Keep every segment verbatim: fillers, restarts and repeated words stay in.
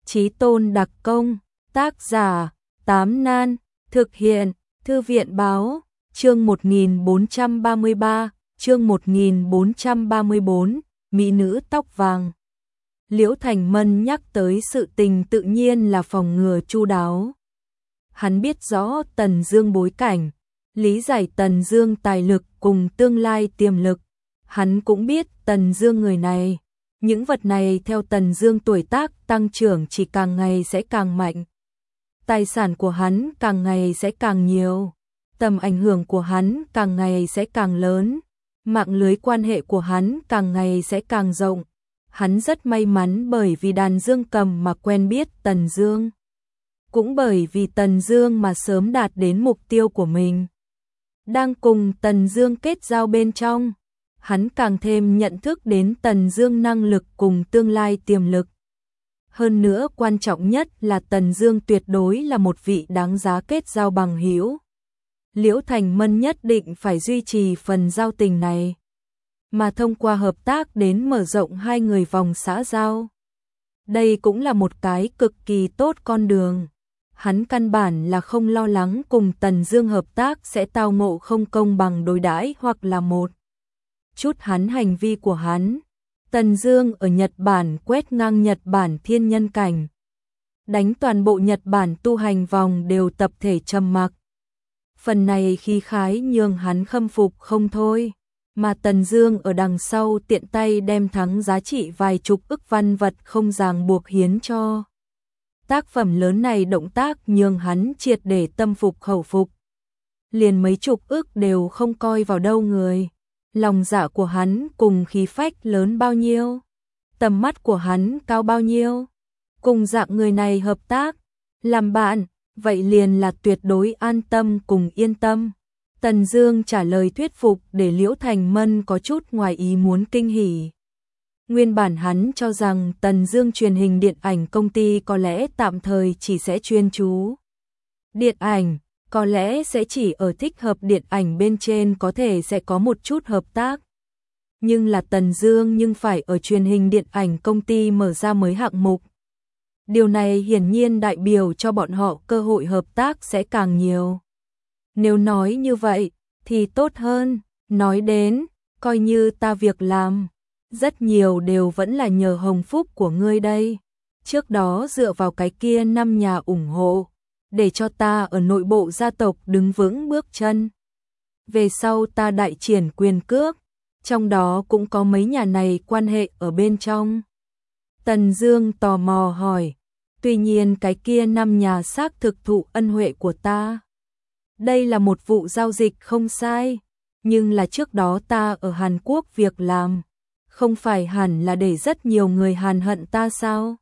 Chí Tôn đặc công, tác giả, Tám Nan, thực hiện, Thư viện báo, chương một nghìn bốn trăm ba mươi ba, chương một nghìn bốn trăm ba mươi bốn, Mỹ nữ tóc vàng. Liễu Thành Mân nhắc tới sự tình tự nhiên là phòng ngừa chu đáo. Hắn biết rõ Tần Dương bối cảnh, lý giải Tần Dương tài lực cùng tương lai tiềm lực. Hắn cũng biết Tần Dương người này, những vật này theo Tần Dương tuổi tác tăng trưởng chỉ càng ngày sẽ càng mạnh. Tài sản của hắn càng ngày sẽ càng nhiều, tầm ảnh hưởng của hắn càng ngày sẽ càng lớn, mạng lưới quan hệ của hắn càng ngày sẽ càng rộng. Hắn rất may mắn bởi vì đàn Dương Cầm mà quen biết Tần Dương, cũng bởi vì Tần Dương mà sớm đạt đến mục tiêu của mình. Đang cùng Tần Dương kết giao bên trong, hắn càng thêm nhận thức đến Tần Dương năng lực cùng tương lai tiềm lực. Hơn nữa quan trọng nhất là Tần Dương tuyệt đối là một vị đáng giá kết giao bằng hữu. Liễu Thành Mân nhất định phải duy trì phần giao tình này, mà thông qua hợp tác đến mở rộng hai người vòng xã giao. Đây cũng là một cái cực kỳ tốt con đường. Hắn căn bản là không lo lắng cùng Tần Dương hợp tác sẽ tao ngộ không công bằng đối đãi hoặc là một chút hắn hành vi của hắn. Tần Dương ở Nhật Bản quét ngang Nhật Bản thiên nhân cảnh, đánh toàn bộ Nhật Bản tu hành vòng đều tập thể trầm mặc. Phần này khí khái nhường hắn khâm phục không thôi, mà Tần Dương ở đằng sau tiện tay đem thắng giá trị vài chục ức văn vật không ràng buộc hiến cho. Tác phẩm lớn này động tác nhường hắn triệt để tâm phục khẩu phục. Liền mấy chục ức đều không coi vào đâu người. Lòng dạ của hắn cùng khí phách lớn bao nhiêu, tầm mắt của hắn cao bao nhiêu. Cùng dạng người này hợp tác, làm bạn, vậy liền là tuyệt đối an tâm cùng yên tâm. Tần Dương trả lời thuyết phục để Liễu Thành Mân có chút ngoài ý muốn kinh hỉ. Nguyên bản hắn cho rằng Tần Dương truyền hình điện ảnh công ty có lẽ tạm thời chỉ sẽ chuyên chú điện ảnh, có lẽ sẽ chỉ ở thích hợp điện ảnh bên trên có thể sẽ có một chút hợp tác. Nhưng là Tần Dương nhưng phải ở truyền hình điện ảnh công ty mở ra mới hạng mục. Điều này hiển nhiên đại biểu cho bọn họ cơ hội hợp tác sẽ càng nhiều. Nếu nói như vậy thì tốt hơn, nói đến, coi như ta việc làm, rất nhiều đều vẫn là nhờ hồng phúc của ngươi đây. Trước đó dựa vào cái kia năm nhà ủng hộ, để cho ta ở nội bộ gia tộc đứng vững bước chân. Về sau ta đại triển quyền cước, trong đó cũng có mấy nhà này quan hệ ở bên trong. Tần Dương tò mò hỏi, tuy nhiên cái kia năm nhà xác thực thụ ân huệ của ta. Đây là một vụ giao dịch không sai, nhưng là trước đó ta ở Hàn Quốc việc làm, không phải hẳn là để rất nhiều người Hàn hận ta sao?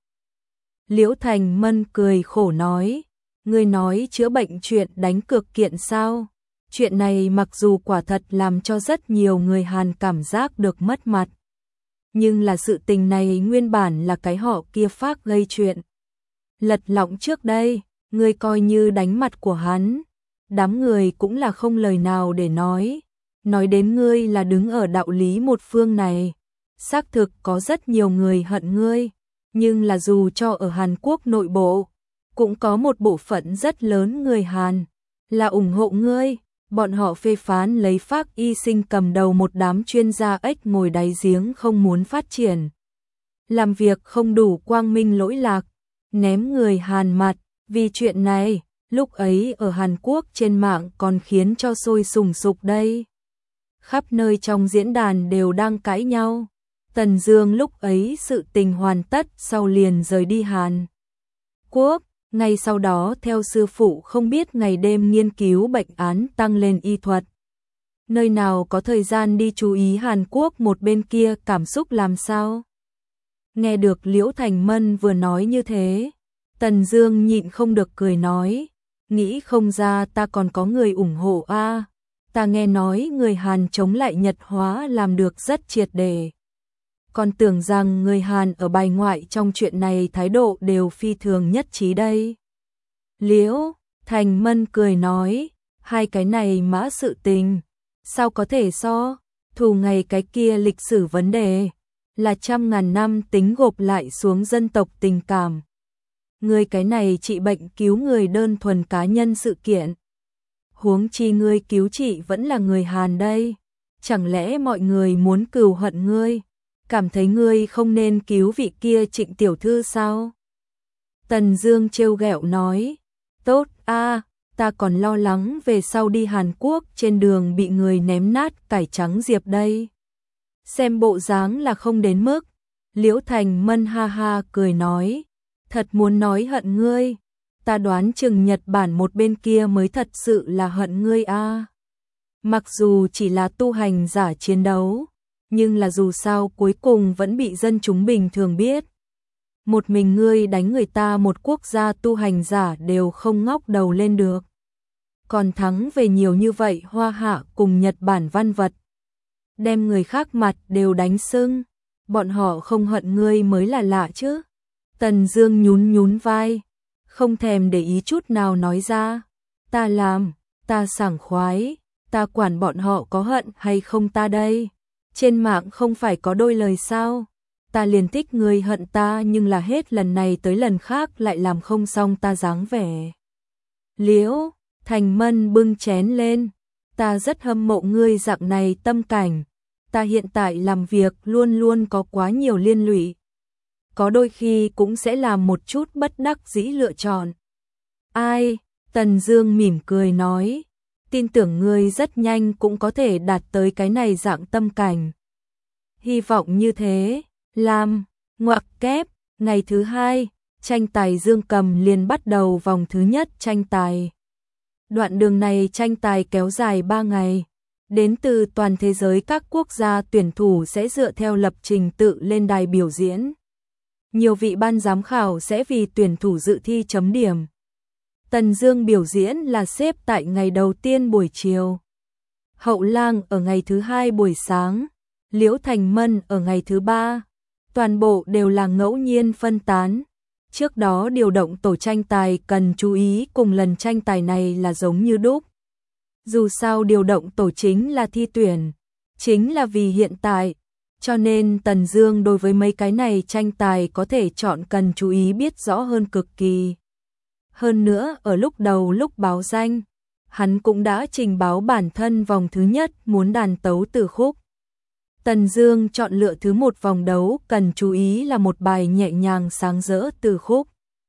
Liễu Thành Mân cười khổ nói, ngươi nói chữa bệnh chuyện đánh cược kiện sao? Chuyện này mặc dù quả thật làm cho rất nhiều người Hàn cảm giác được mất mặt, nhưng là sự tình này nguyên bản là cái họ kia phác gây chuyện. Lật lọng trước đây, ngươi coi như đánh mặt của hắn, đám người cũng là không lời nào để nói. Nói đến ngươi là đứng ở đạo lý một phương này, xác thực có rất nhiều người hận ngươi, nhưng là dù cho ở Hàn Quốc nội bộ, cũng có một bộ phận rất lớn người Hàn là ủng hộ ngươi. Bọn họ phê phán lấy Phác Y Sinh cầm đầu một đám chuyên gia ếch ngồi đáy giếng không muốn phát triển, làm việc không đủ quang minh lỗi lạc, ném người Hàn mặt. Vì chuyện này, lúc ấy ở Hàn Quốc trên mạng còn khiến cho sôi sùng sục đây. Khắp nơi trong diễn đàn đều đang cãi nhau. Tần Dương lúc ấy sự tình hoàn tất sau liền rời đi Hàn Quốc. Ngay sau đó theo sư phụ không biết ngày đêm nghiên cứu bệnh án tăng lên y thuật. Nơi nào có thời gian đi chú ý Hàn Quốc một bên kia cảm xúc làm sao? Nghe được Liễu Thành Mân vừa nói như thế, Tần Dương nhịn không được cười nói, nghĩ không ra ta còn có người ủng hộ a. À, ta nghe nói người Hàn chống lại Nhật hóa làm được rất triệt để. Còn tưởng rằng người Hàn ở bài ngoại trong chuyện này thái độ đều phi thường nhất trí đây. Liễu Thành Mân cười nói, hai cái này mã sự tình, sao có thể so, thù ngày cái kia lịch sử vấn đề, là trăm ngàn năm tính gộp lại xuống dân tộc tình cảm. Ngươi cái này trị bệnh cứu người đơn thuần cá nhân sự kiện. Huống chi ngươi cứu trị vẫn là người Hàn đây. Chẳng lẽ mọi người muốn cừu hận ngươi? Cảm thấy ngươi không nên cứu vị kia Trịnh tiểu thư sao? Tần Dương trêu ghẹo nói. Tốt a, ta còn lo lắng về sau đi Hàn Quốc trên đường bị người ném nát cải trắng diệp đây. Xem bộ dáng là không đến mức. Liễu Thành Mân ha ha cười nói. Thật muốn nói hận ngươi. Ta đoán chừng Nhật Bản một bên kia mới thật sự là hận ngươi a. Mặc dù chỉ là tu hành giả chiến đấu, nhưng là dù sao cuối cùng vẫn bị dân chúng bình thường biết. Một mình ngươi đánh người ta một quốc gia tu hành giả đều không ngóc đầu lên được. Còn thắng về nhiều như vậy Hoa Hạ cùng Nhật Bản văn vật. Đem người khác mặt đều đánh sưng. Bọn họ không hận ngươi mới là lạ chứ. Tần Dương nhún nhún vai. Không thèm để ý chút nào nói ra. Ta làm, ta sảng khoái. Ta quản bọn họ có hận hay không ta đây. Trên mạng không phải có đôi lời sao. Ta liền thích người hận ta nhưng là hết lần này tới lần khác lại làm không xong ta dáng vẻ. Liễu Thành Mân bưng chén lên. Ta rất hâm mộ ngươi dạng này tâm cảnh. Ta hiện tại làm việc luôn luôn có quá nhiều liên lụy. Có đôi khi cũng sẽ làm một chút bất đắc dĩ lựa chọn. Ai? Tần Dương mỉm cười nói. Tin tưởng ngươi rất nhanh cũng có thể đạt tới cái này dạng tâm cảnh. Hy vọng như thế. Làm, ngoặc kép, ngày thứ hai, tranh tài dương cầm liền bắt đầu vòng thứ nhất tranh tài. Đoạn đường này tranh tài kéo dài ba ngày. Đến từ toàn thế giới các quốc gia tuyển thủ sẽ dựa theo lập trình tự lên đài biểu diễn. Nhiều vị ban giám khảo sẽ vì tuyển thủ dự thi chấm điểm. Tần Dương biểu diễn là xếp tại ngày đầu tiên buổi chiều. Hậu Lang ở ngày thứ hai buổi sáng. Liễu Thành Mân ở ngày thứ ba. Toàn bộ đều là ngẫu nhiên phân tán. Trước đó điều động tổ tranh tài cần chú ý cùng lần tranh tài này là giống như đúc. Dù sao điều động tổ chính là thi tuyển, chính là vì hiện tại, cho nên Tần Dương đối với mấy cái này tranh tài có thể chọn cần chú ý biết rõ hơn cực kỳ. Hơn nữa ở lúc đầu lúc báo danh, hắn cũng đã trình báo bản thân vòng thứ nhất muốn đàn tấu từ khúc. Tần Dương chọn lựa thứ một vòng đấu cần chú ý là một bài nhẹ nhàng sáng rỡ từ khúc.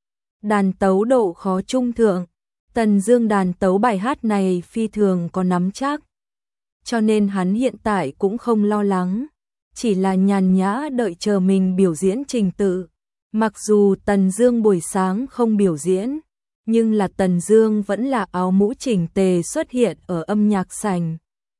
Đàn tấu độ khó trung thượng, Tần Dương đàn tấu bài hát này phi thường có nắm chắc. Cho nên hắn hiện tại cũng không lo lắng, chỉ là nhàn nhã đợi chờ mình biểu diễn trình tự. Mặc dù Tần Dương buổi sáng không biểu diễn, nhưng là Tần Dương vẫn là áo mũ chỉnh tề xuất hiện ở âm nhạc sảnh.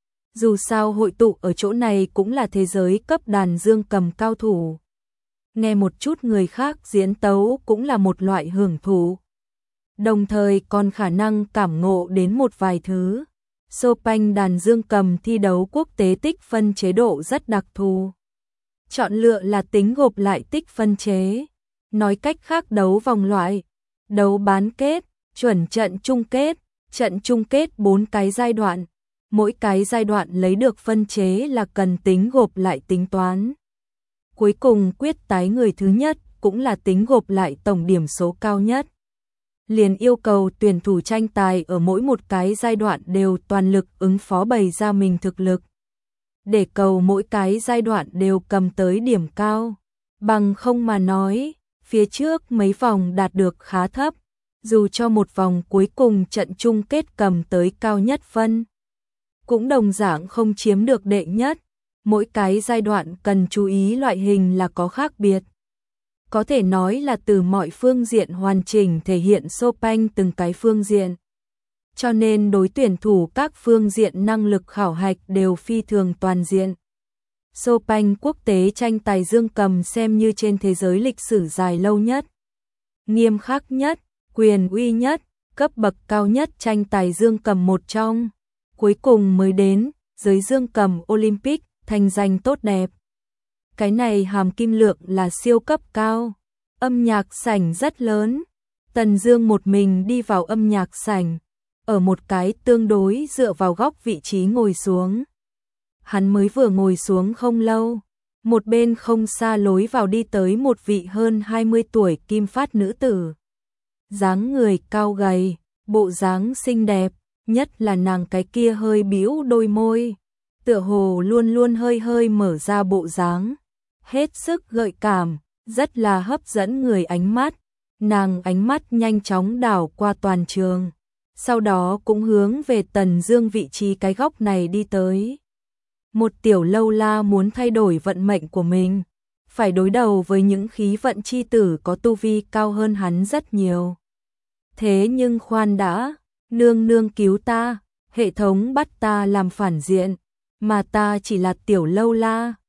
Dù sao hội tụ ở chỗ này cũng là thế giới cấp đàn dương cầm cao thủ. Nghe một chút người khác diễn tấu cũng là một loại hưởng thụ. Đồng thời còn khả năng cảm ngộ đến một vài thứ. Chopin đàn dương cầm thi đấu quốc tế tích phân chế độ rất đặc thù. Chọn lựa là tính gộp lại tích phân chế. Nói cách khác đấu vòng loại, đấu bán kết, chuẩn trận chung kết, trận chung kết bốn cái giai đoạn. Mỗi cái giai đoạn lấy được phân chế là cần tính gộp lại tính toán. Cuối cùng quyết tái người thứ nhất cũng là tính gộp lại tổng điểm số cao nhất. Liền yêu cầu tuyển thủ tranh tài ở mỗi một cái giai đoạn đều toàn lực ứng phó bày ra mình thực lực. Để cầu mỗi cái giai đoạn đều cầm tới điểm cao. Bằng không mà nói, phía trước mấy vòng đạt được khá thấp. Dù cho một vòng cuối cùng trận chung kết cầm tới cao nhất phân, cũng đồng dạng không chiếm được đệ nhất. Mỗi cái giai đoạn cần chú ý loại hình là có khác biệt. Có thể nói là từ mọi phương diện hoàn chỉnh thể hiện Chopin từng cái phương diện. Cho nên đối tuyển thủ các phương diện năng lực khảo hạch đều phi thường toàn diện. Chopin quốc tế tranh tài dương cầm xem như trên thế giới lịch sử dài lâu nhất, nghiêm khắc nhất, quyền uy nhất, cấp bậc cao nhất tranh tài dương cầm một trong. Cuối cùng mới đến giới dương cầm Olympic, thành danh tốt đẹp. Cái này hàm kim lượng là siêu cấp cao. Âm nhạc sảnh rất lớn. Tần Dương một mình đi vào âm nhạc sảnh, ở một cái tương đối dựa vào góc vị trí ngồi xuống. Hắn mới vừa ngồi xuống không lâu, một bên không xa lối vào đi tới một vị hơn hai mươi tuổi kim phát nữ tử. dáng người cao gầy, bộ dáng xinh đẹp, nhất là nàng cái kia hơi bĩu đôi môi, tựa hồ luôn luôn hơi hơi mở ra bộ dáng, hết sức gợi cảm, rất là hấp dẫn người ánh mắt. Nàng ánh mắt nhanh chóng đảo qua toàn trường, sau đó cũng hướng về Tần Dương vị trí cái góc này đi tới. Một tiểu lâu la muốn thay đổi vận mệnh của mình, phải đối đầu với những khí vận chi tử có tu vi cao hơn hắn rất nhiều. Thế nhưng khoan đã, nương nương cứu ta, hệ thống bắt ta làm phản diện, mà ta chỉ là tiểu lâu la,